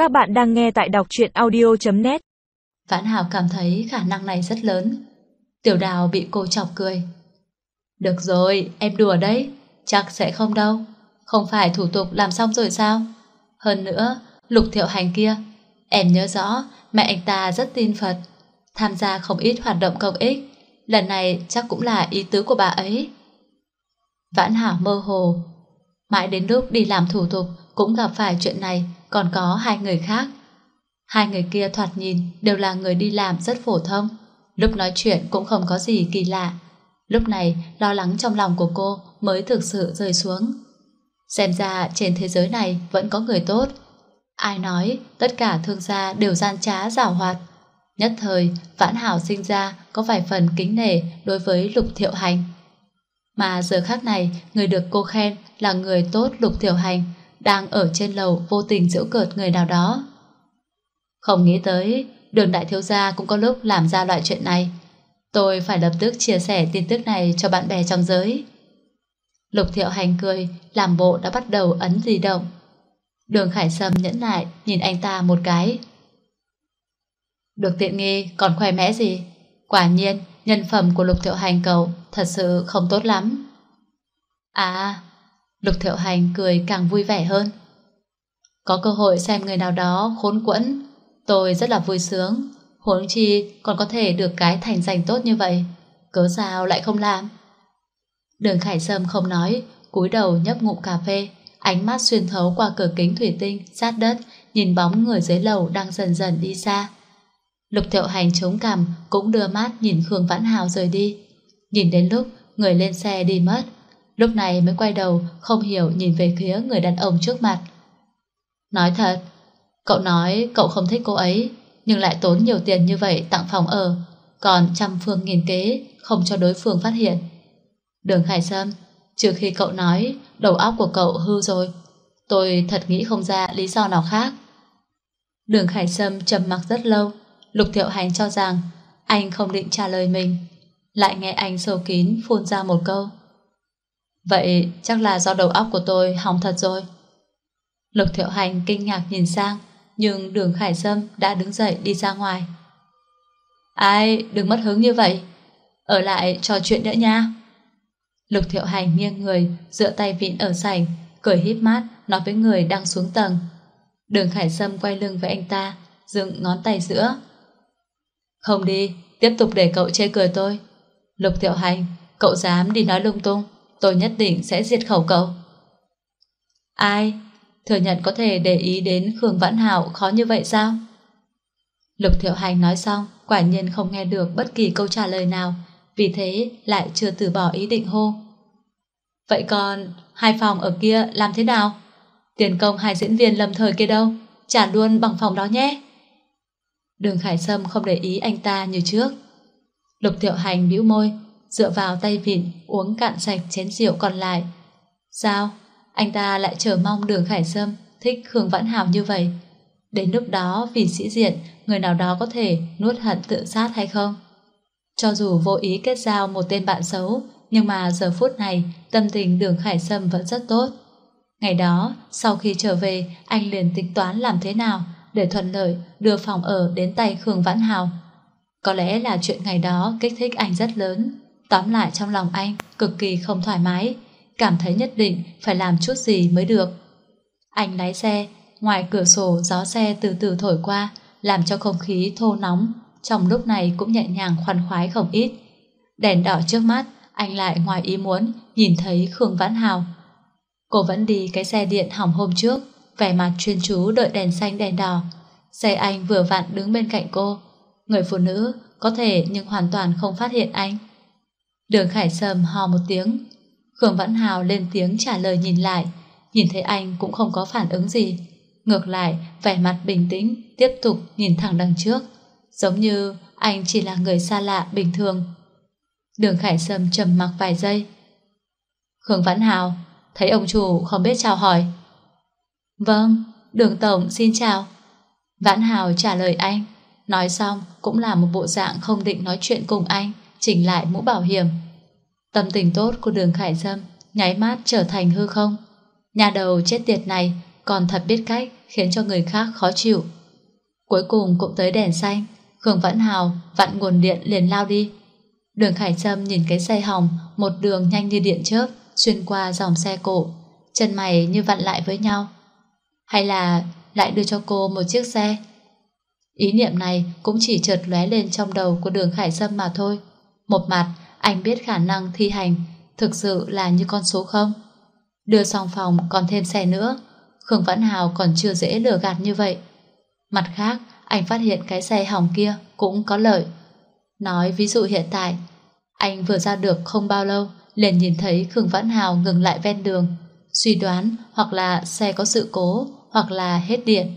Các bạn đang nghe tại đọc truyện audio.net. Vãn Hảo cảm thấy khả năng này rất lớn. Tiểu Đào bị cô chọc cười. Được rồi, em đùa đấy, chắc sẽ không đâu. Không phải thủ tục làm xong rồi sao? Hơn nữa, Lục Thiệu Hành kia, em nhớ rõ mẹ anh ta rất tin Phật, tham gia không ít hoạt động công ích. Lần này chắc cũng là ý tứ của bà ấy. Vãn Hảo mơ hồ. Mãi đến lúc đi làm thủ tục cũng gặp phải chuyện này, còn có hai người khác. Hai người kia thoạt nhìn đều là người đi làm rất phổ thông, lúc nói chuyện cũng không có gì kỳ lạ. Lúc này lo lắng trong lòng của cô mới thực sự rơi xuống. Xem ra trên thế giới này vẫn có người tốt. Ai nói tất cả thương gia đều gian trá giảo hoạt. Nhất thời Vãn Hảo sinh ra có vài phần kính nể đối với Lục Thiệu Hành. Mà giờ khắc này, người được cô khen là người tốt Lục Thiệu Hành đang ở trên lầu vô tình giễu cợt người nào đó. Không nghĩ tới Đường đại thiếu gia cũng có lúc làm ra loại chuyện này. Tôi phải lập tức chia sẻ tin tức này cho bạn bè trong giới. Lục Thiệu Hành cười, làm bộ đã bắt đầu ấn di động. Đường Khải Sâm nhẫn nại nhìn anh ta một cái. Được tiện nghi còn khoe mẽ gì? Quả nhiên nhân phẩm của Lục Thiệu Hành cậu thật sự không tốt lắm. À, Lục Thiệu Hành cười càng vui vẻ hơn. Có cơ hội xem người nào đó khốn quẫn, tôi rất là vui sướng. Huống chi còn có thể được cái thành danh tốt như vậy, cớ sao lại không làm? Đường Khải Sâm không nói, cúi đầu nhấp ngụm cà phê, ánh mắt xuyên thấu qua cửa kính thủy tinh sát đất, nhìn bóng người dưới lầu đang dần dần đi xa. Lục Thiệu Hành chống cằm cũng đưa mắt nhìn Khương Vãn Hào rời đi. Nhìn đến lúc người lên xe đi mất, lúc này mới quay đầu không hiểu nhìn về phía người đàn ông trước mặt. Nói thật, cậu nói cậu không thích cô ấy, nhưng lại tốn nhiều tiền như vậy tặng phòng ở, còn trăm phương nghìn kế không cho đối phương phát hiện. Đường Khải Sâm, trừ khi cậu nói đầu óc của cậu hư rồi, tôi thật nghĩ không ra lý do nào khác. Đường Khải Sâm trầm mặc rất lâu. Lục Thiệu Hành cho rằng anh không định trả lời mình, lại nghe anh sâu kín phun ra một câu. Vậy chắc là do đầu óc của tôi hỏng thật rồi. Lục Thiệu Hành kinh ngạc nhìn sang, nhưng Đường Khải Sâm đã đứng dậy đi ra ngoài. Ai, đừng mất hứng như vậy, ở lại trò chuyện nữa nha. Lục Thiệu Hành nghiêng người, dựa tay vịn ở sảnh, cười híp mắt nói với người đang xuống tầng. Đường Khải Sâm quay lưng với anh ta, dựng ngón tay giữa. Không đi, tiếp tục để cậu chê cười tôi. Lục Thiệu Hành, cậu dám đi nói lung tung, tôi nhất định sẽ diệt khẩu cậu. Ai? Thừa nhận có thể để ý đến Khương Vãn Hảo khó như vậy sao? Lục Thiệu Hành nói xong, quả nhiên không nghe được bất kỳ câu trả lời nào, vì thế lại chưa từ bỏ ý định hô. Vậy còn hai phòng ở kia làm thế nào? Tiền công hai diễn viên lâm thời kia đâu? Trả luôn bằng phòng đó nhé. Đường Khải Sâm không để ý anh ta như trước. Lục Thiệu Hành bĩu môi, dựa vào tay vịn uống cạn sạch chén rượu còn lại. Sao? Anh ta lại chờ mong Đường Khải Sâm thích Khương Vãn Hảo như vậy. Đến lúc đó vì sĩ diện, người nào đó có thể nuốt hận tự sát hay không? Cho dù vô ý kết giao một tên bạn xấu, nhưng mà giờ phút này tâm tình Đường Khải Sâm vẫn rất tốt. Ngày đó, sau khi trở về, anh liền tính toán làm thế nào để thuận lợi đưa phòng ở đến tay Khương Vãn Hào. Có lẽ là chuyện ngày đó kích thích anh rất lớn. Tóm lại trong lòng anh cực kỳ không thoải mái, cảm thấy nhất định phải làm chút gì mới được. Anh lái xe, ngoài cửa sổ gió xe từ từ thổi qua, làm cho không khí thô nóng trong lúc này cũng nhẹ nhàng khoan khoái không ít. Đèn đỏ trước mắt, anh lại ngoài ý muốn nhìn thấy Khương Vãn Hào. Cô vẫn đi cái xe điện hỏng hôm trước, vẻ mặt chuyên chú đợi đèn xanh đèn đỏ. Xe anh vừa vặn đứng bên cạnh cô. Người phụ nữ có thể nhưng hoàn toàn không phát hiện anh. Đường Khải Sâm hò một tiếng. Khương Vãn Hào lên tiếng trả lời nhìn lại. Nhìn thấy anh cũng không có phản ứng gì. Ngược lại, vẻ mặt bình tĩnh, tiếp tục nhìn thẳng đằng trước. Giống như anh chỉ là người xa lạ bình thường. Đường Khải Sâm trầm mặc vài giây. Khương Vãn Hào, thấy ông chủ không biết chào hỏi. Vâng, Đường Tổng xin chào. Vãn Hào trả lời anh. Nói xong cũng là một bộ dạng không định nói chuyện cùng anh, chỉnh lại mũ bảo hiểm. Tâm tình tốt của Đường Khải Sâm nháy mắt trở thành hư không. Nhà đầu chết tiệt này còn thật biết cách khiến cho người khác khó chịu. Cuối cùng cũng tới đèn xanh, Khương Vãn Hào vặn nguồn điện liền lao đi. Đường Khải Sâm nhìn cái xe hỏng một đường nhanh như điện chớp xuyên qua dòng xe cộ, chân mày như vặn lại với nhau. Hay là lại đưa cho cô một chiếc xe? Ý niệm này cũng chỉ chợt lóe lên trong đầu của Đường Khải Sâm mà thôi. Một mặt anh biết khả năng thi hành thực sự là như con số 0. Đưa xong phòng còn thêm xe nữa, Khương Vãn Hào còn chưa dễ lừa gạt như vậy. Mặt khác, anh phát hiện cái xe hỏng kia cũng có lợi. Nói ví dụ hiện tại, anh vừa ra được không bao lâu liền nhìn thấy Khương Vãn Hào ngừng lại ven đường, suy đoán hoặc là xe có sự cố hoặc là hết điện.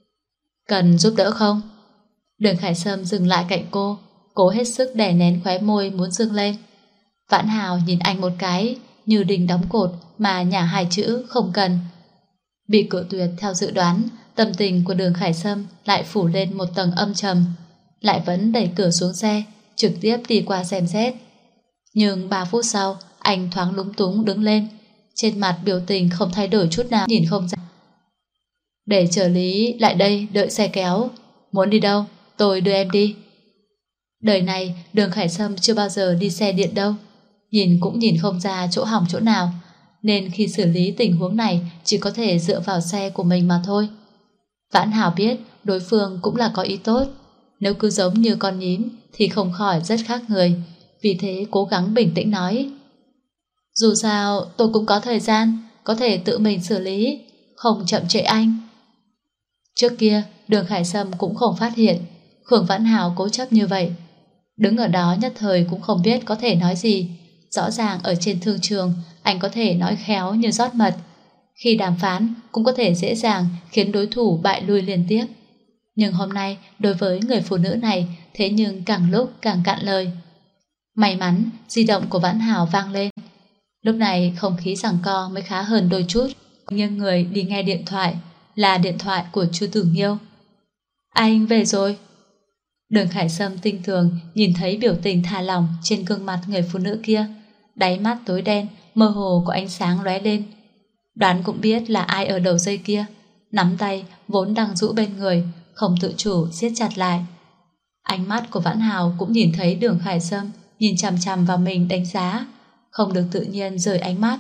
Cần giúp đỡ không? Đường Khải Sâm dừng lại cạnh cô, cố hết sức đè nén khóe môi muốn dương lên. Vãn Hào nhìn anh một cái, như đình đóng cột mà nhả 2 chữ không cần. Bị cự tuyệt theo dự đoán, tâm tình của Đường Khải Sâm lại phủ lên một tầng âm trầm, lại vẫn đẩy cửa xuống xe, trực tiếp đi qua xem xét. Nhưng 3 phút sau, anh thoáng lúng túng đứng lên, trên mặt biểu tình không thay đổi chút nào, nhìn không ra. Để trợ lý lại đây đợi xe kéo. Muốn đi đâu? Tôi đưa em đi. Đời này Đường Khải Sâm chưa bao giờ đi xe điện đâu, nhìn cũng nhìn không ra chỗ hỏng chỗ nào, nên khi xử lý tình huống này chỉ có thể dựa vào xe của mình mà thôi. Vãn Hào biết đối phương cũng là có ý tốt, nếu cứ giống như con nhím thì không khỏi rất khác người, vì thế cố gắng bình tĩnh nói: dù sao tôi cũng có thời gian, có thể tự mình xử lý, không chậm trễ anh. Trước kia Đường Khải Sâm cũng không phát hiện Khương Vãn Hào cố chấp như vậy, đứng ở đó nhất thời cũng không biết có thể nói gì. Rõ ràng ở trên thương trường anh có thể nói khéo như rót mật, khi đàm phán cũng có thể dễ dàng khiến đối thủ bại lui liên tiếp. Nhưng hôm nay đối với người phụ nữ này thế nhưng càng lúc càng cạn lời. May mắn di động của Vãn Hào vang lên. Lúc này không khí giằng co mới khá hơn đôi chút, nhưng người đi nghe điện thoại là điện thoại của Chu Tử Nghiêu. Anh về rồi. Đường Khải Sâm tinh tường nhìn thấy biểu tình thả lỏng trên gương mặt người phụ nữ kia, đáy mắt tối đen mơ hồ có ánh sáng lóe lên. Đoán cũng biết là ai ở đầu dây kia, nắm tay vốn đang rũ bên người không tự chủ siết chặt lại. Ánh mắt của Vãn Hào cũng nhìn thấy Đường Khải Sâm nhìn chằm chằm vào mình đánh giá, không được tự nhiên rời ánh mắt.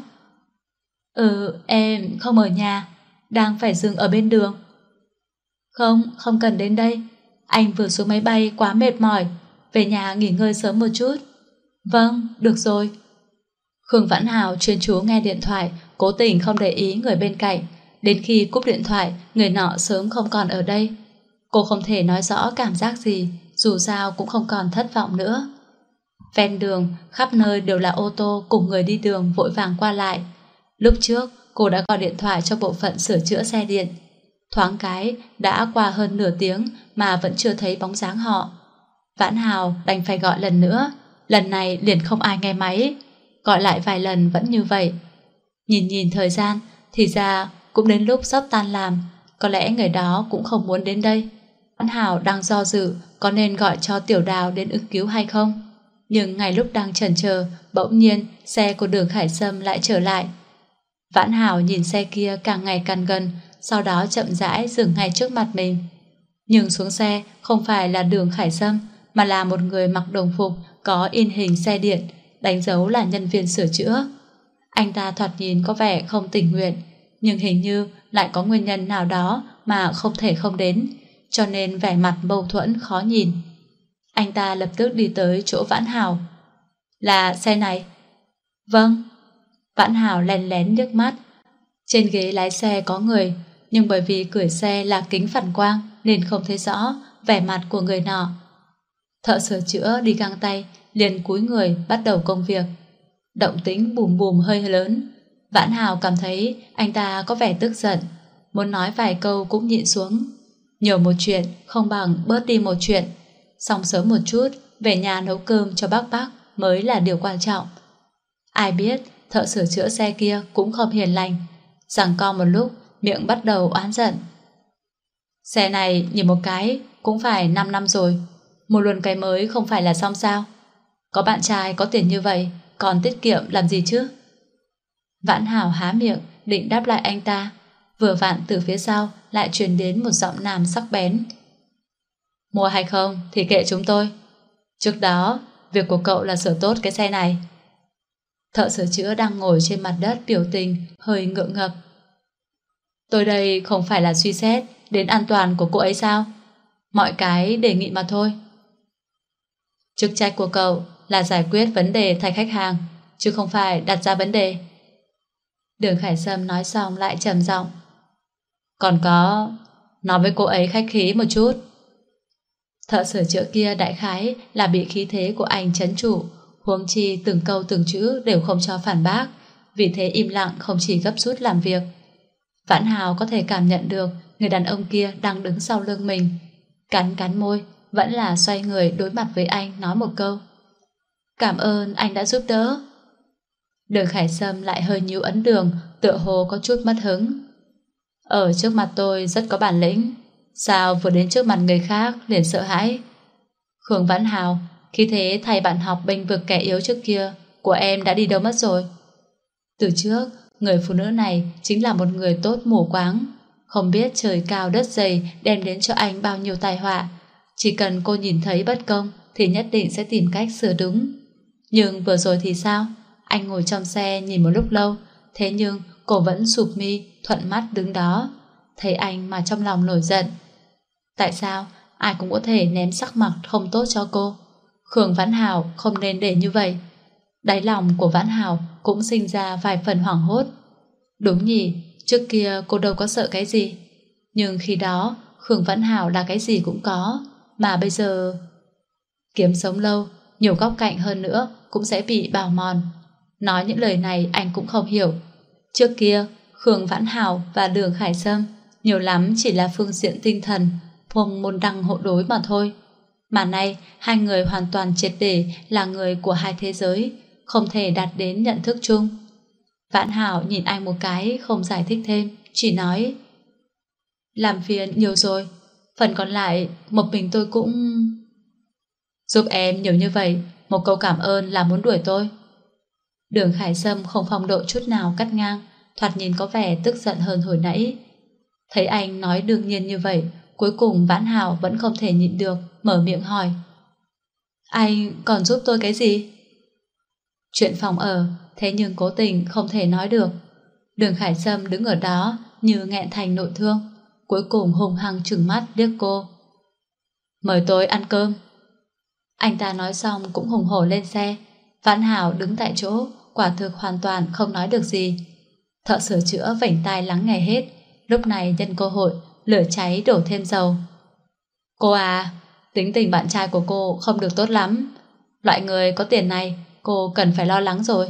Em không ở nhà, đang phải dừng ở bên đường. Không cần đến đây, anh vừa xuống máy bay quá mệt mỏi, về nhà nghỉ ngơi sớm một chút. Vâng, được rồi. Khương Vãn Hào chuyên chú nghe điện thoại, cố tình không để ý người bên cạnh. Đến khi cúp điện thoại, người nọ sớm không còn ở đây. Cô không thể nói rõ cảm giác gì, dù sao cũng không còn thất vọng nữa. Ven đường, khắp nơi đều là ô tô cùng người đi đường vội vàng qua lại. Lúc trước, cô đã gọi điện thoại cho bộ phận sửa chữa xe điện. Thoáng cái, đã qua hơn nửa tiếng mà vẫn chưa thấy bóng dáng họ. Vãn Hào đành phải gọi lần nữa, lần này liền không ai nghe máy. Gọi lại vài lần vẫn như vậy. Nhìn thời gian, thì ra cũng đến lúc sắp tan làm, có lẽ người đó cũng không muốn đến đây. Vãn Hào đang do dự có nên gọi cho Tiểu Đào đến ứng cứu hay không. Nhưng ngay lúc đang chần chờ, bỗng nhiên xe của Đường Khải Sâm lại trở lại. Vãn Hào nhìn xe kia càng ngày càng gần, sau đó chậm rãi dừng ngay trước mặt mình. Nhưng xuống xe không phải là Đường Khải Sâm, mà là một người mặc đồng phục có in hình xe điện, đánh dấu là nhân viên sửa chữa. Anh ta thoạt nhìn có vẻ không tình nguyện, nhưng hình như lại có nguyên nhân nào đó mà không thể không đến, cho nên vẻ mặt mâu thuẫn khó nhìn. Anh ta lập tức đi tới chỗ Vãn Hào. Là xe này? Vâng. Vãn Hào lén lén liếc mắt. Trên ghế lái xe có người, nhưng bởi vì cửa xe là kính phản quang nên không thấy rõ vẻ mặt của người nọ. Thợ sửa chữa đi găng tay, liền cúi người bắt đầu công việc. Động tĩnh bùm bùm hơi lớn. Vãn Hào cảm thấy anh ta có vẻ tức giận, muốn nói vài câu cũng nhịn xuống. Nhiều một chuyện không bằng bớt đi một chuyện. Xong sớm một chút, về nhà nấu cơm cho bác mới là điều quan trọng. Ai biết thợ sửa chữa xe kia cũng không hiền lành, giằng co một lúc, miệng bắt đầu oán giận. Xe này nhìn một cái cũng phải 5 năm rồi, mua luôn cái mới không phải là xong sao? Có bạn trai có tiền như vậy, còn tiết kiệm làm gì chứ? Vãn Hào há miệng định đáp lại anh ta, vừa vặn từ phía sau lại truyền đến một giọng nam sắc bén. Mua hay không thì kệ chúng tôi. Trước đó, việc của cậu là sửa tốt cái xe này. Thợ sửa chữa đang ngồi trên mặt đất biểu tình hơi ngượng ngập. Tôi đây không phải là suy xét đến an toàn của cô ấy sao? Mọi cái đề nghị mà thôi. Chức trách của cậu là giải quyết vấn đề thay khách hàng, chứ không phải đặt ra vấn đề. Đường Khải Sâm nói xong lại trầm giọng. Còn có, nói với cô ấy khách khí một chút. Thợ sửa chữa kia đại khái là bị khí thế của anh trấn trụ, huống chi từng câu từng chữ đều không cho phản bác, vì thế im lặng không chỉ gấp rút làm việc. Vãn Hào có thể cảm nhận được người đàn ông kia đang đứng sau lưng mình. Cắn cắn môi, vẫn là xoay người đối mặt với anh nói một câu. Cảm ơn anh đã giúp đỡ. Đường Khải Sâm lại hơi nhíu ấn đường, tựa hồ có chút mất hứng. Ở trước mặt tôi rất có bản lĩnh, sao vừa đến trước mặt người khác liền sợ hãi? Khương Vãn Hào, khi thế thầy bạn học bênh vực kẻ yếu trước kia của em đã đi đâu mất rồi? Từ trước, người phụ nữ này chính là một người tốt mù quáng, không biết trời cao đất dày đem đến cho anh bao nhiêu tai họa. Chỉ cần cô nhìn thấy bất công thì nhất định sẽ tìm cách sửa đúng. Nhưng vừa rồi thì sao? Anh ngồi trong xe nhìn một lúc lâu, thế nhưng cô vẫn sụp mi, thuận mắt đứng đó. Thấy anh mà trong lòng nổi giận. Tại sao ai cũng có thể ném sắc mặt không tốt cho cô? Khương Vãn Hào không nên để như vậy. Đáy lòng của Vãn Hào cũng sinh ra vài phần hoảng hốt. Đúng nhỉ, trước kia cô đâu có sợ cái gì. Nhưng khi đó Khương Vãn Hào là cái gì cũng có. Mà bây giờ kiếm sống lâu, nhiều góc cạnh hơn nữa cũng sẽ bị bào mòn. Nói những lời này anh cũng không hiểu. Trước kia Khương Vãn Hào và Đường Khải Sâm nhiều lắm chỉ là phương diện tinh thần, cùng môn đăng hộ đối mà thôi. Mà nay hai người hoàn toàn triệt để là người của hai thế giới, không thể đạt đến nhận thức chung. Vãn Hào nhìn anh một cái, không giải thích thêm, chỉ nói: làm phiền nhiều rồi, phần còn lại một mình tôi cũng... Giúp em nhiều như vậy, một câu cảm ơn là muốn đuổi tôi. Đường Khải Sâm không phong độ chút nào cắt ngang, thoạt nhìn có vẻ tức giận hơn hồi nãy. Thấy anh nói đương nhiên như vậy, cuối cùng Vãn Hào vẫn không thể nhịn được, mở miệng hỏi: anh còn giúp tôi cái gì? Chuyện phòng ở, thế nhưng cố tình không thể nói được. Đường Khải Sâm đứng ở đó như nghẹn thành nội thương, cuối cùng hùng hăng trừng mắt liếc cô. Mời tôi ăn cơm. Anh ta nói xong cũng hùng hổ lên xe. Vãn Hào đứng tại chỗ, quả thực hoàn toàn không nói được gì. Thợ sửa chữa vảnh tai lắng nghe hết, lúc này nhân cơ hội lửa cháy đổ thêm dầu. Cô à, tính tình bạn trai của cô không được tốt lắm. Loại người có tiền này cô cần phải lo lắng rồi.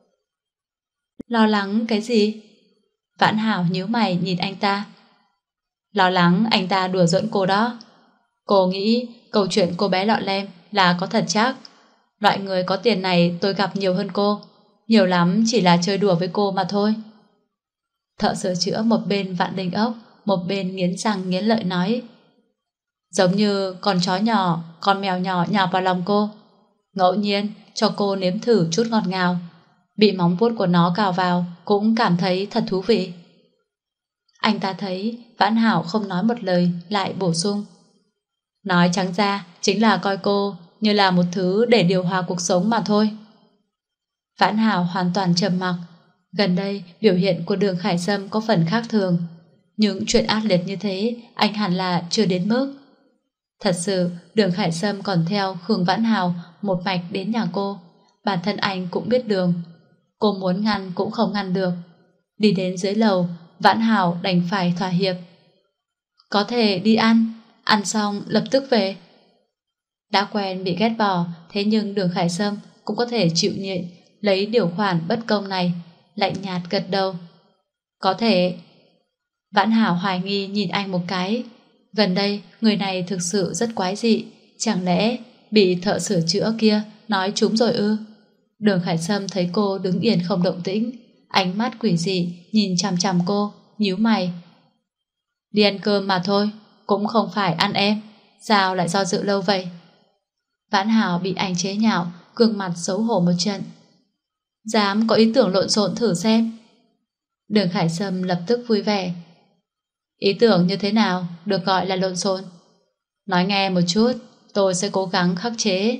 Lo lắng cái gì? Vãn Hào nhíu mày nhìn anh ta. Lo lắng anh ta đùa giỡn cô đó. Cô nghĩ câu chuyện cô bé lọ lem là có thật chắc. Loại người có tiền này tôi gặp nhiều hơn cô, nhiều lắm chỉ là chơi đùa với cô mà thôi. Thợ sửa chữa một bên vặn đinh ốc, một bên nghiến răng nghiến lợi nói: giống như con chó nhỏ, con mèo nhỏ nhào vào lòng cô, ngẫu nhiên cho cô nếm thử chút ngọt ngào, bị móng vuốt của nó cào vào cũng cảm thấy thật thú vị. Anh ta thấy Vãn Hảo không nói một lời, lại bổ sung: nói trắng ra chính là coi cô như là một thứ để điều hòa cuộc sống mà thôi. Vãn Hảo hoàn toàn trầm mặc. Gần đây biểu hiện của Đường Khải Sâm có phần khác thường, những chuyện ác liệt như thế anh hẳn là chưa đến mức. Thật sự Đường Khải Sâm còn theo Khương Vãn Hào một mạch đến nhà cô. Bản thân anh cũng biết đường, cô muốn ngăn cũng không ngăn được. Đi đến dưới lầu, Vãn Hào đành phải thỏa hiệp. Có thể đi ăn, ăn xong lập tức về. Đã quen bị ghét bỏ, thế nhưng Đường Khải Sâm cũng có thể chịu nhịn lấy điều khoản bất công này, lạnh nhạt gật đầu. Có thể. Vãn Hảo hoài nghi nhìn anh một cái. Gần đây người này thực sự rất quái dị, chẳng lẽ bị thợ sửa chữa kia nói trúng rồi ư? Đường Khải Sâm thấy cô đứng yên không động tĩnh, ánh mắt quỷ dị nhìn chằm chằm cô, nhíu mày. Đi ăn cơm mà thôi, cũng không phải ăn em, sao lại do dự lâu vậy? Vãn Hảo bị anh chế nhạo, gương mặt xấu hổ một trận. Dám có ý tưởng lộn xộn thử xem. Đường Khải Sâm lập tức vui vẻ. Ý tưởng như thế nào được gọi là lộn xộn? Nói nghe một chút, tôi sẽ cố gắng khắc chế.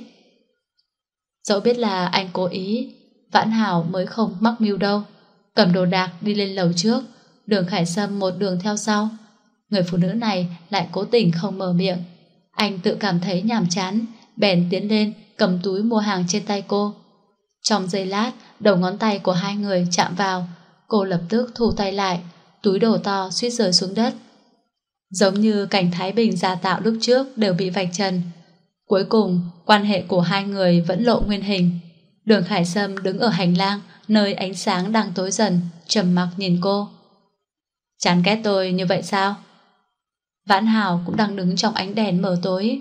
Dẫu biết là anh cố ý, Vãn Hảo mới không mắc mưu đâu. Cầm đồ đạc đi lên lầu trước, Đường Khải Sâm một đường theo sau. Người phụ nữ này lại cố tình không mở miệng. Anh tự cảm thấy nhàm chán, bèn tiến lên cầm túi mua hàng trên tay cô. Trong giây lát, đầu ngón tay của hai người chạm vào, cô lập tức thu tay lại, túi đồ to suýt rơi xuống đất. Giống như cảnh Thái Bình giả tạo lúc trước đều bị vạch trần. Cuối cùng, quan hệ của hai người vẫn lộ nguyên hình. Đường Khải Sâm đứng ở hành lang, nơi ánh sáng đang tối dần, trầm mặc nhìn cô. Chán ghét tôi như vậy sao? Vãn Hảo cũng đang đứng trong ánh đèn mờ tối.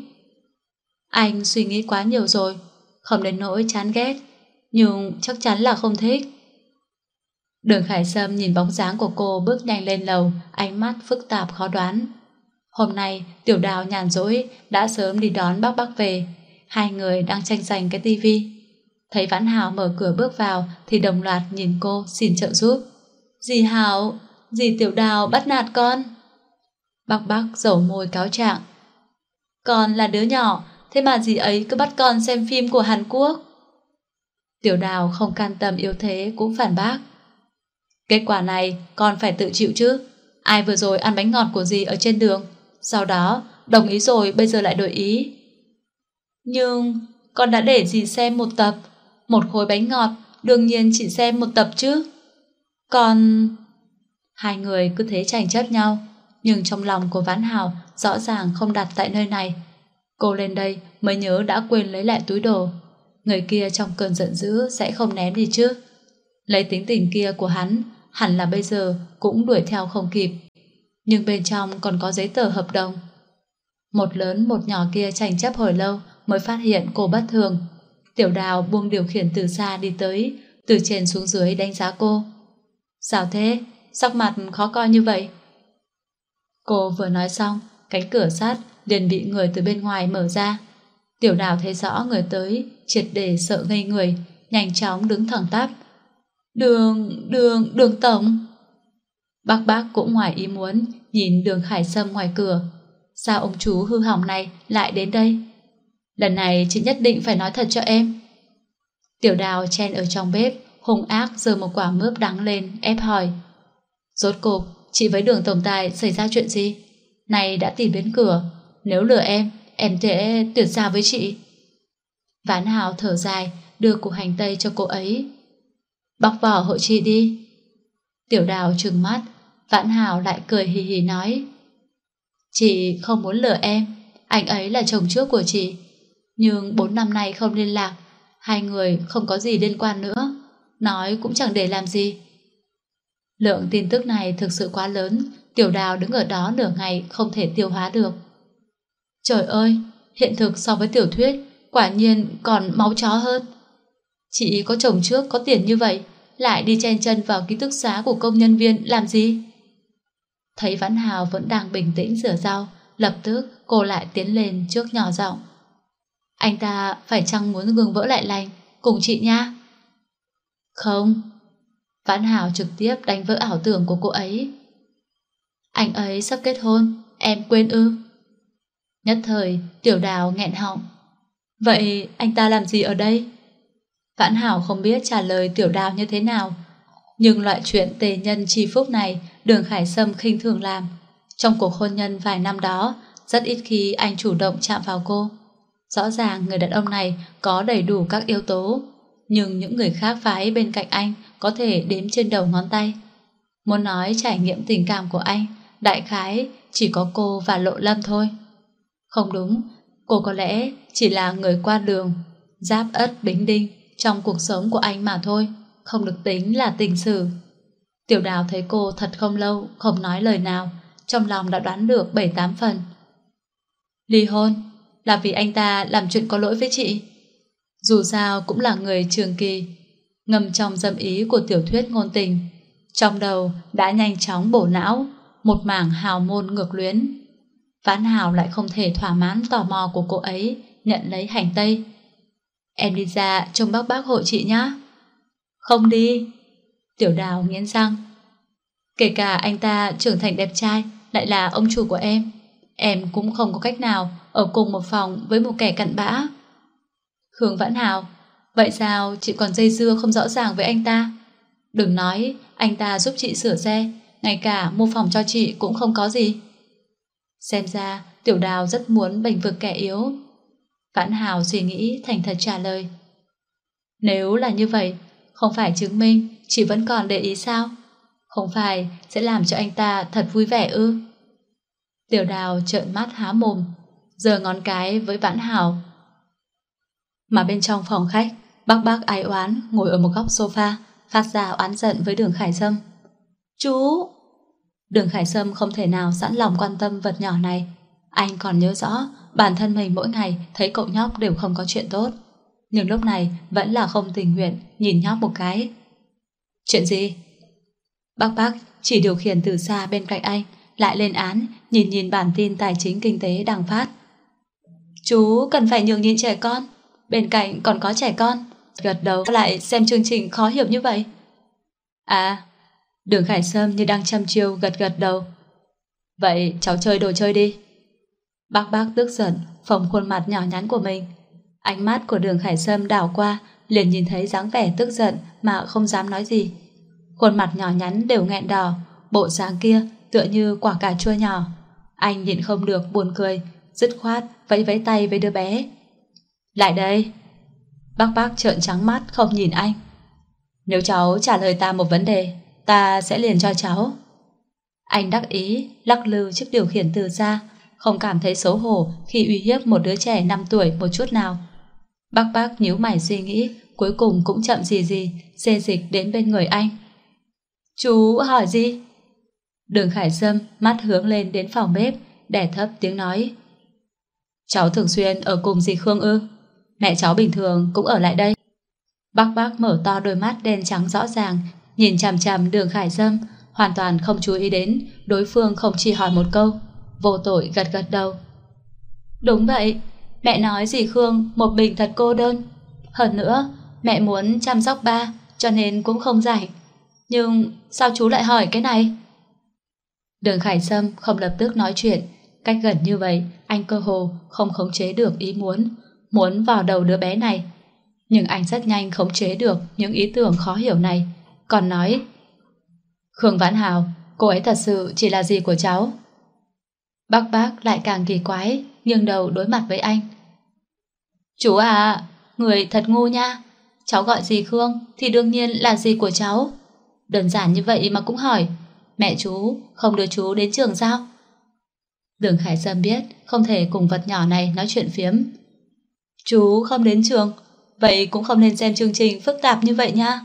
Anh suy nghĩ quá nhiều rồi, không đến nỗi chán ghét, nhưng chắc chắn là không thích. Đường Khải Sâm nhìn bóng dáng của cô bước nhanh lên lầu, ánh mắt phức tạp khó đoán. Hôm nay Tiểu Đào nhàn rỗi đã sớm đi đón bác Bắc về. Hai người đang tranh giành cái tivi. Thấy Vãn Hảo mở cửa bước vào thì đồng loạt nhìn cô xin trợ giúp. Dì Hảo, dì Tiểu Đào bắt nạt con. Bác Bắc dẩu môi cáo trạng. Con là đứa nhỏ, thế mà dì ấy cứ bắt con xem phim của Hàn Quốc. Tiểu Đào không can tâm yếu thế cũng phản bác. Kết quả này con phải tự chịu chứ. Ai vừa rồi ăn bánh ngọt của dì ở trên đường, sau đó đồng ý rồi bây giờ lại đổi ý. Nhưng con đã để dì xem một tập, một khối bánh ngọt, đương nhiên chỉ xem một tập chứ. Con... Hai người cứ thế tranh chấp nhau, nhưng trong lòng của Vãn Hảo rõ ràng không đặt tại nơi này. Cô lên đây mới nhớ đã quên lấy lại túi đồ. Người kia trong cơn giận dữ sẽ không ném đi chứ. Lấy tính tình kia của hắn, hẳn là bây giờ cũng đuổi theo không kịp. Nhưng bên trong còn có giấy tờ hợp đồng. Một lớn một nhỏ kia tranh chấp hồi lâu mới phát hiện cô bất thường. Tiểu Đào buông điều khiển từ xa đi tới, từ trên xuống dưới đánh giá cô. Sao thế? Sắc mặt khó coi như vậy? Cô vừa nói xong, cánh cửa sắt liền bị người từ bên ngoài mở ra. Tiểu Đào thấy rõ người tới, triệt để sợ ngây người, nhanh chóng đứng thẳng tắp. Đường tổng. Bác cũng ngoài ý muốn nhìn Đường Khải Sâm ngoài cửa. Sao ông chú hư hỏng này lại đến đây? Lần này chị nhất định phải nói thật cho em. Tiểu Đào chen ở trong bếp, hung ác giơ một quả mướp đắng lên, ép hỏi. Rốt cuộc chị với Đường tổng tài xảy ra chuyện gì? Này đã tìm đến cửa, nếu lừa em sẽ tuyệt giao với chị. Vãn Hảo thở dài, đưa củ hành tây cho cô ấy. Bóc vỏ hộ chị đi. Tiểu Đào trừng mắt, Vãn Hảo lại cười hì hì nói. Chị không muốn lừa em, anh ấy là chồng trước của chị. Nhưng 4 năm nay không liên lạc, hai người không có gì liên quan nữa, nói cũng chẳng để làm gì. Lượng tin tức này thực sự quá lớn, Tiểu Đào đứng ở đó nửa ngày không thể tiêu hóa được. Trời ơi, hiện thực so với tiểu thuyết quả nhiên còn máu chó hơn. Chị có chồng trước có tiền như vậy, lại đi chen chân vào ký túc xá của công nhân viên làm gì? Thấy Vãn Hảo vẫn đang bình tĩnh rửa rau, lập tức cô lại tiến lên trước nhỏ giọng. Anh ta phải chăng muốn gương vỡ lại lành cùng chị nha? Không. Vãn Hảo trực tiếp đánh vỡ ảo tưởng của cô ấy. Anh ấy sắp kết hôn, em quên ư? Nhất thời Tiểu Đào nghẹn họng. Vậy anh ta làm gì ở đây? Vãn Hảo không biết trả lời Tiểu Đào như thế nào, nhưng loại chuyện tề nhân chi phúc này Đường Khải Sâm khinh thường làm. Trong cuộc hôn nhân vài năm đó, rất ít khi anh chủ động chạm vào cô. Rõ ràng người đàn ông này có đầy đủ các yếu tố, nhưng những người khác phái bên cạnh anh có thể đếm trên đầu ngón tay. Muốn nói trải nghiệm tình cảm của anh, đại khái chỉ có cô và Lộ Lâm thôi. Không đúng, cô có lẽ chỉ là người qua đường, giáp ất bính đinh trong cuộc sống của anh mà thôi, không được tính là tình sử. Tiểu Đào thấy cô thật không lâu, không nói lời nào, trong lòng đã đoán được 7-8 phần. Ly hôn là vì anh ta làm chuyện có lỗi với chị. Dù sao cũng là người trường kỳ, ngầm trong dâm ý của tiểu thuyết ngôn tình, trong đầu đã nhanh chóng bổ não một mảng hào môn ngược luyến. Vãn Hảo lại không thể thỏa mãn tò mò của cô ấy, nhận lấy hành tây. Em đi ra trông bác hộ chị nhá. Không đi. Tiểu Đào nghiến răng. Kể cả anh ta trưởng thành đẹp trai, lại là ông chủ của em cũng không có cách nào ở cùng một phòng với một kẻ cặn bã. Khương Vãn Hào, vậy sao chị còn dây dưa không rõ ràng với anh ta? Đừng nói anh ta giúp chị sửa xe, ngay cả mua phòng cho chị cũng không có gì. Xem ra Tiểu Đào rất muốn bênh vực kẻ yếu. Vãn Hào suy nghĩ thành thật trả lời. Nếu là như vậy, không phải chứng minh chị vẫn còn để ý sao? Không phải sẽ làm cho anh ta thật vui vẻ ư? Tiểu Đào trợn mắt há mồm, giơ ngón cái với Vãn Hào. Mà bên trong phòng khách, bác ái oán ngồi ở một góc sofa, phát ra oán giận với Đường Khải Sâm. Chú! Đường Khải Sâm không thể nào sẵn lòng quan tâm vật nhỏ này. Anh còn nhớ rõ bản thân mình mỗi ngày thấy cậu nhóc đều không có chuyện tốt, nhưng lúc này vẫn là không tình nguyện nhìn nhóc một cái. Chuyện gì? Bác chỉ điều khiển từ xa bên cạnh anh, lại lên án nhìn bản tin tài chính kinh tế đang phát. Chú cần phải nhường nhịn trẻ con, bên cạnh còn có trẻ con, gật đầu lại xem chương trình khó hiểu như vậy. À, Đường Khải Sâm như đang chăm chiêu gật đầu. Vậy cháu chơi đồ chơi đi. Bác tức giận phồng khuôn mặt nhỏ nhắn của mình. Ánh mắt của Đường Khải Sâm đảo qua, liền nhìn thấy dáng vẻ tức giận mà không dám nói gì. Khuôn mặt nhỏ nhắn đều nghẹn đỏ, bộ dáng kia tựa như quả cà chua nhỏ. Anh nhịn không được buồn cười, dứt khoát vẫy tay với đứa bé. Lại đây. Bác trợn trắng mắt không nhìn anh. Nếu cháu trả lời ta một vấn đề, ta sẽ liền cho cháu. Anh đắc ý lắc lư chiếc điều khiển từ xa, không cảm thấy xấu hổ khi uy hiếp một đứa trẻ 5 tuổi một chút nào. Bác nhíu mày suy nghĩ, cuối cùng cũng chậm gì xê dịch đến bên người anh. Chú hỏi gì? Đường Khải Sâm mắt hướng lên đến phòng bếp, đè thấp tiếng nói. Cháu thường xuyên ở cùng dì Khương ư? Mẹ cháu bình thường cũng ở lại đây. Bác mở to đôi mắt đen trắng rõ ràng, nhìn chằm chằm Đường Khải Sâm, hoàn toàn không chú ý đến đối phương không chỉ hỏi một câu, vô tội gật đầu. Đúng vậy, mẹ nói dì Khương một mình thật cô đơn. Hơn nữa, mẹ muốn chăm sóc ba, cho nên cũng không rảnh. Nhưng sao chú lại hỏi cái này? Đường Khải Sâm không lập tức nói chuyện, cách gần như vậy, anh cơ hồ không khống chế được ý muốn vào đầu đứa bé này. Nhưng anh rất nhanh khống chế được những ý tưởng khó hiểu này, còn nói: Khương Vãn Hào, cô ấy thật sự chỉ là dì của cháu. Bác lại càng kỳ quái, nghiêng đầu đối mặt với anh. Chú à, người thật ngu nha. Cháu gọi dì Khương thì đương nhiên là dì của cháu. Đơn giản như vậy mà cũng hỏi. Mẹ chú không đưa chú đến trường sao? Đường Khải Sâm biết không thể cùng vật nhỏ này nói chuyện phiếm. Chú không đến trường, vậy cũng không nên xem chương trình phức tạp như vậy nha.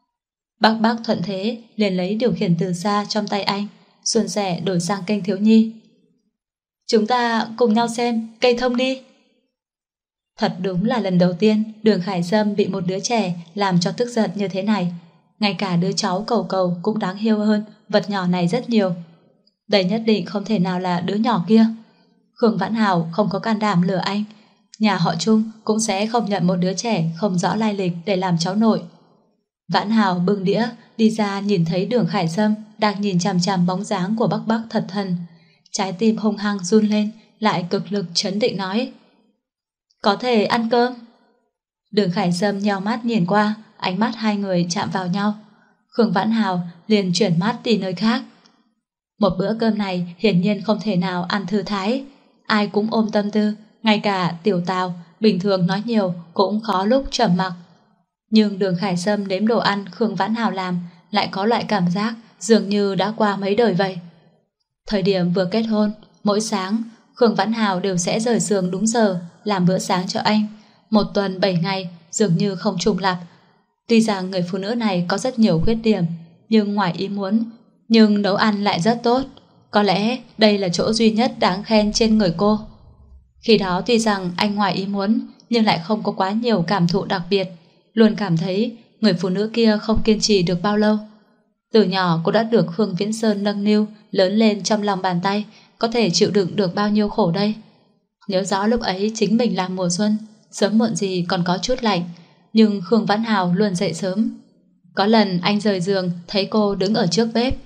Bác thuận thế liền lấy điều khiển từ xa trong tay anh, suôn sẻ đổi sang kênh thiếu nhi. Chúng ta cùng nhau xem cây thông đi. Thật đúng là lần đầu tiên Đường Khải Sâm bị một đứa trẻ làm cho tức giận như thế này. Ngay cả đứa cháu cầu cũng đáng yêu hơn vật nhỏ này rất nhiều. Đây nhất định không thể nào là đứa nhỏ kia. Khương Vãn Hào không có can đảm lừa anh. Nhà họ Trung cũng sẽ không nhận một đứa trẻ không rõ lai lịch để làm cháu nội. Vãn Hào bưng đĩa đi ra, nhìn thấy Đường Khải Sâm đang nhìn chằm chằm bóng dáng của bác thật thần. Trái tim hung hăng run lên, lại cực lực trấn định nói: Có thể ăn cơm. Đường Khải Sâm nheo mắt nhìn qua, ánh mắt hai người chạm vào nhau. Khương Vãn Hào liền chuyển mắt đi nơi khác. Một bữa cơm này hiển nhiên không thể nào ăn thư thái. Ai cũng ôm tâm tư, ngay cả Tiểu Tào bình thường nói nhiều cũng khó lúc trầm mặc. Nhưng Đường Khải Sâm nếm đồ ăn Khương Vãn Hào làm lại có loại cảm giác dường như đã qua mấy đời vậy. Thời điểm vừa kết hôn, mỗi sáng Khương Vãn Hào đều sẽ rời giường đúng giờ làm bữa sáng cho anh. Một tuần 7 ngày dường như không trùng lặp. Tuy rằng người phụ nữ này có rất nhiều khuyết điểm, nhưng ngoài ý muốn, nhưng nấu ăn lại rất tốt. Có lẽ đây là chỗ duy nhất đáng khen trên người cô. Khi đó tuy rằng anh ngoài ý muốn, nhưng lại không có quá nhiều cảm thụ đặc biệt. Luôn cảm thấy người phụ nữ kia không kiên trì được bao lâu. Từ nhỏ cô đã được Khương Viễn Sơn nâng niu, lớn lên trong lòng bàn tay, có thể chịu đựng được bao nhiêu khổ đây. Nhớ rõ lúc ấy chính mình là mùa xuân, sớm muộn gì còn có chút lạnh, nhưng Khương Vãn Hào luôn dậy sớm. Có lần anh rời giường thấy cô đứng ở trước bếp,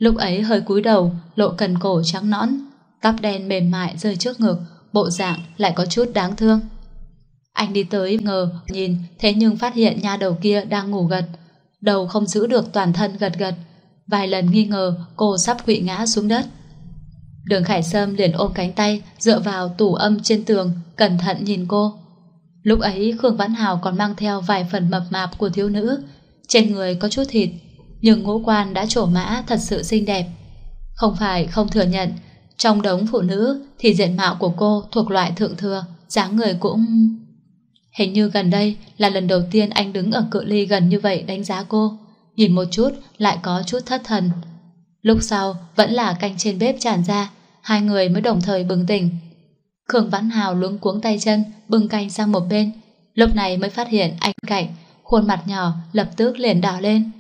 Lúc ấy hơi cúi đầu, lộ cần cổ trắng nõn, tóc đen mềm mại rơi trước ngực, bộ dạng lại có chút đáng thương. Anh đi tới ngờ nhìn, thế nhưng phát hiện nha đầu kia đang ngủ gật, đầu không giữ được toàn thân gật gật. Vài lần nghi ngờ cô sắp quỵ ngã xuống đất. Đường Khải Sâm liền ôm cánh tay dựa vào tủ âm trên tường, cẩn thận nhìn cô. Lúc ấy Khương Vãn Hào còn mang theo vài phần mập mạp của thiếu nữ, trên người có chút thịt, nhưng ngũ quan đã trổ mã thật sự xinh đẹp. Không phải không thừa nhận, trong đống phụ nữ thì diện mạo của cô thuộc loại thượng thừa, dáng người cũng... Hình như gần đây là lần đầu tiên anh đứng ở cự ly gần như vậy đánh giá cô, nhìn một chút lại có chút thất thần. Lúc sau vẫn là canh trên bếp tràn ra, hai người mới đồng thời bừng tỉnh. Khương Vãn Hào luống cuống tay chân bưng canh sang một bên, lúc này mới phát hiện anh cạnh, khuôn mặt nhỏ lập tức liền đỏ lên.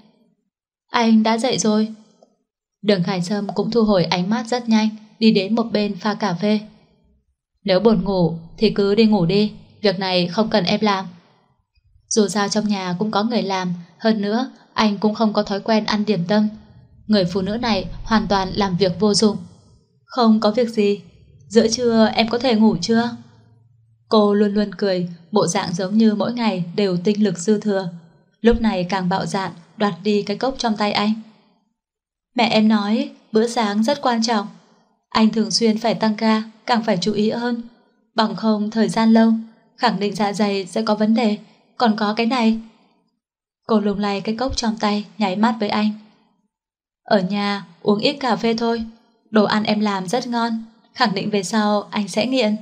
Anh đã dậy rồi. Đường Khải Sâm cũng thu hồi ánh mắt rất nhanh, đi đến một bên pha cà phê. Nếu buồn ngủ thì cứ đi ngủ đi, việc này không cần em làm. Dù sao trong nhà cũng có người làm, hơn nữa anh cũng không có thói quen ăn điểm tâm. Người phụ nữ này hoàn toàn làm việc vô dụng. Không có việc gì, giữa trưa em có thể ngủ chưa? Cô luôn luôn cười, bộ dạng giống như mỗi ngày đều tinh lực dư thừa. Lúc này càng bạo dạn, đoạt đi cái cốc trong tay anh. Mẹ em nói bữa sáng rất quan trọng, anh thường xuyên phải tăng ca, càng phải chú ý hơn. Bằng không thời gian lâu, khẳng định dạ dày sẽ có vấn đề. Còn có cái này. Cô lung lay cái cốc trong tay, nháy mắt với anh. Ở nhà uống ít cà phê thôi, đồ ăn em làm rất ngon, khẳng định về sau anh sẽ nghiện.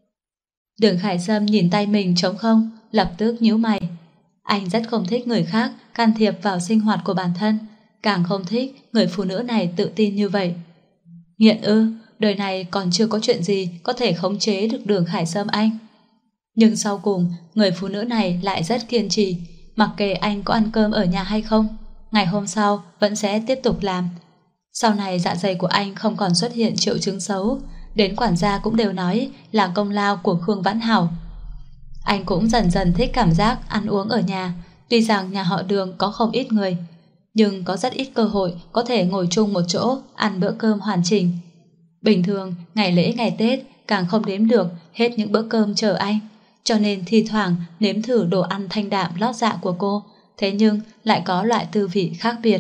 Đường Khải Sâm nhìn tay mình trống không, lập tức nhíu mày. Anh rất không thích người khác can thiệp vào sinh hoạt của bản thân, càng không thích người phụ nữ này tự tin như vậy. Nghiện ư? Đời này còn chưa có chuyện gì có thể khống chế được Đường Khải Sâm anh. Nhưng sau cùng, người phụ nữ này lại rất kiên trì, mặc kệ anh có ăn cơm ở nhà hay không, ngày hôm sau vẫn sẽ tiếp tục làm. Sau này dạ dày của anh không còn xuất hiện triệu chứng xấu, đến quản gia cũng đều nói là công lao của Khương Vãn Hảo. Anh cũng dần dần thích cảm giác ăn uống ở nhà, tuy rằng nhà họ Đường có không ít người, nhưng có rất ít cơ hội có thể ngồi chung một chỗ ăn bữa cơm hoàn chỉnh. Bình thường, ngày lễ ngày Tết càng không đếm được hết những bữa cơm chờ anh, cho nên thi thoảng nếm thử đồ ăn thanh đạm lót dạ của cô, thế nhưng lại có loại tư vị khác biệt.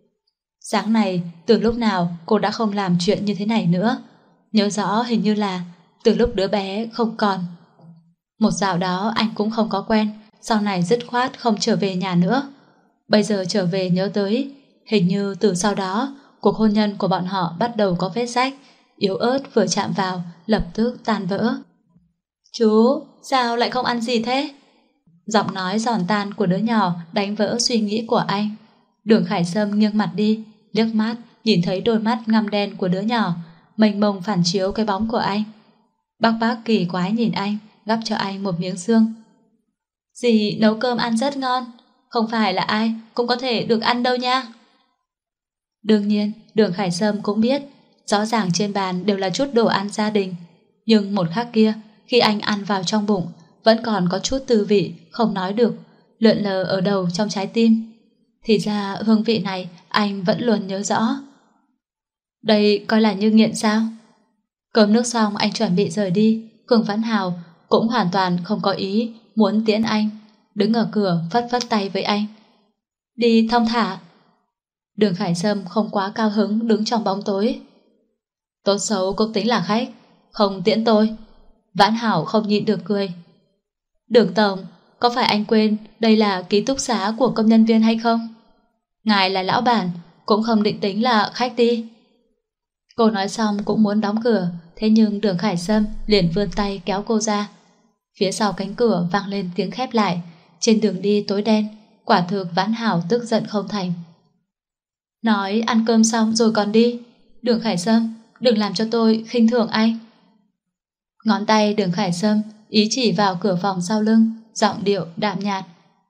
Sáng này, từ lúc nào cô đã không làm chuyện như thế này nữa. Nhớ rõ hình như là từ lúc đứa bé không còn. Một dạo đó anh cũng không có quen, sau này dứt khoát không trở về nhà nữa. Bây giờ trở về nhớ tới, hình như từ sau đó cuộc hôn nhân của bọn họ bắt đầu có vết rách, yếu ớt vừa chạm vào lập tức tan vỡ. Chú, sao lại không ăn gì thế? Giọng nói giòn tan của đứa nhỏ đánh vỡ suy nghĩ của anh. Đường Khải Sâm nghiêng mặt đi, liếc mắt nhìn thấy đôi mắt ngăm đen của đứa nhỏ mênh mông phản chiếu cái bóng của anh. Bác kỳ quái nhìn anh, gắp cho anh một miếng xương. Dì nấu cơm ăn rất ngon, không phải là ai cũng có thể được ăn đâu nha. Đương nhiên, Đường Khải Sâm cũng biết, rõ ràng trên bàn đều là chút đồ ăn gia đình, nhưng một khắc kia, khi anh ăn vào trong bụng, vẫn còn có chút tư vị không nói được, lượn lờ ở đầu trong trái tim. Thì ra hương vị này anh vẫn luôn nhớ rõ. Đây coi là như nghiện sao? Cơm nước xong anh chuẩn bị rời đi, Khương Vãn Hào cũng hoàn toàn không có ý muốn tiễn anh, đứng ở cửa phất phất tay với anh. Đi thong thả. Đường Khải Sâm không quá cao hứng đứng trong bóng tối. Tốt xấu cũng tính là khách, không tiễn tôi. Vãn Hảo không nhịn được cười. Đường tổng, có phải anh quên đây là ký túc xá của công nhân viên hay không? Ngài là lão bản, cũng không định tính là khách đi. Cô nói xong cũng muốn đóng cửa, thế nhưng Đường Khải Sâm liền vươn tay kéo cô ra. Phía sau cánh cửa vang lên tiếng khép lại, trên đường đi tối đen, quả thực Vãn Hảo tức giận không thành. Nói ăn cơm xong rồi còn đi. Đường Khải Sâm, đừng làm cho tôi khinh thường anh. Ngón tay Đường Khải Sâm ý chỉ vào cửa phòng sau lưng, giọng điệu đạm nhạt.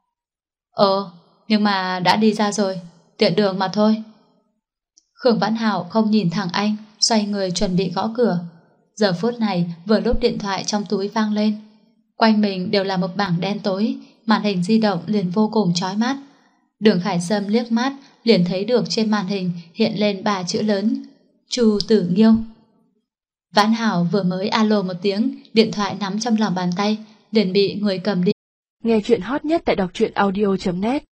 Nhưng mà đã đi ra rồi, tiện đường mà thôi. Khương Vãn Hảo không nhìn thẳng anh, xoay người chuẩn bị gõ cửa. Giờ phút này vừa lúc điện thoại trong túi vang lên. Quanh mình đều là một bảng đen tối, màn hình di động liền vô cùng chói mắt. Đường Khải Sâm liếc mắt liền thấy được trên màn hình hiện lên 3 chữ lớn: Chu Tử Nghiêu. Vãn Hảo vừa mới alo một tiếng, điện thoại nắm trong lòng bàn tay liền bị người cầm đi. Nghe chuyện hot nhất tại đọc truyện audio.net